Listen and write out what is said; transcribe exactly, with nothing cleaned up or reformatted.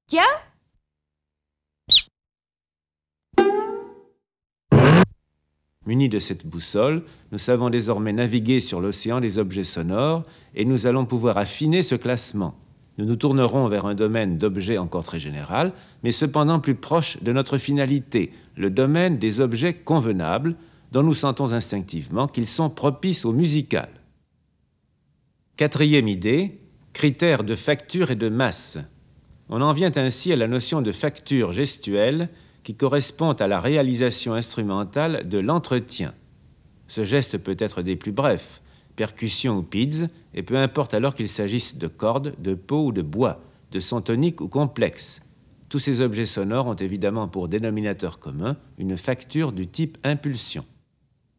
Tiens! Munis de cette boussole, nous savons désormais naviguer sur l'océan des objets sonores et nous allons pouvoir affiner ce classement. Nous nous tournerons vers un domaine d'objets encore très général, mais cependant plus proche de notre finalité, le domaine des objets convenables, dont nous sentons instinctivement qu'ils sont propices au musical. Quatrième idée, critères de facture et de masse. On en vient ainsi à la notion de facture gestuelle qui correspond à la réalisation instrumentale de l'entretien. Ce geste peut être des plus brefs, percussion ou pids, et peu importe alors qu'il s'agisse de cordes, de peau ou de bois, de sons toniques ou complexes. Tous ces objets sonores ont évidemment pour dénominateur commun une facture du type impulsion.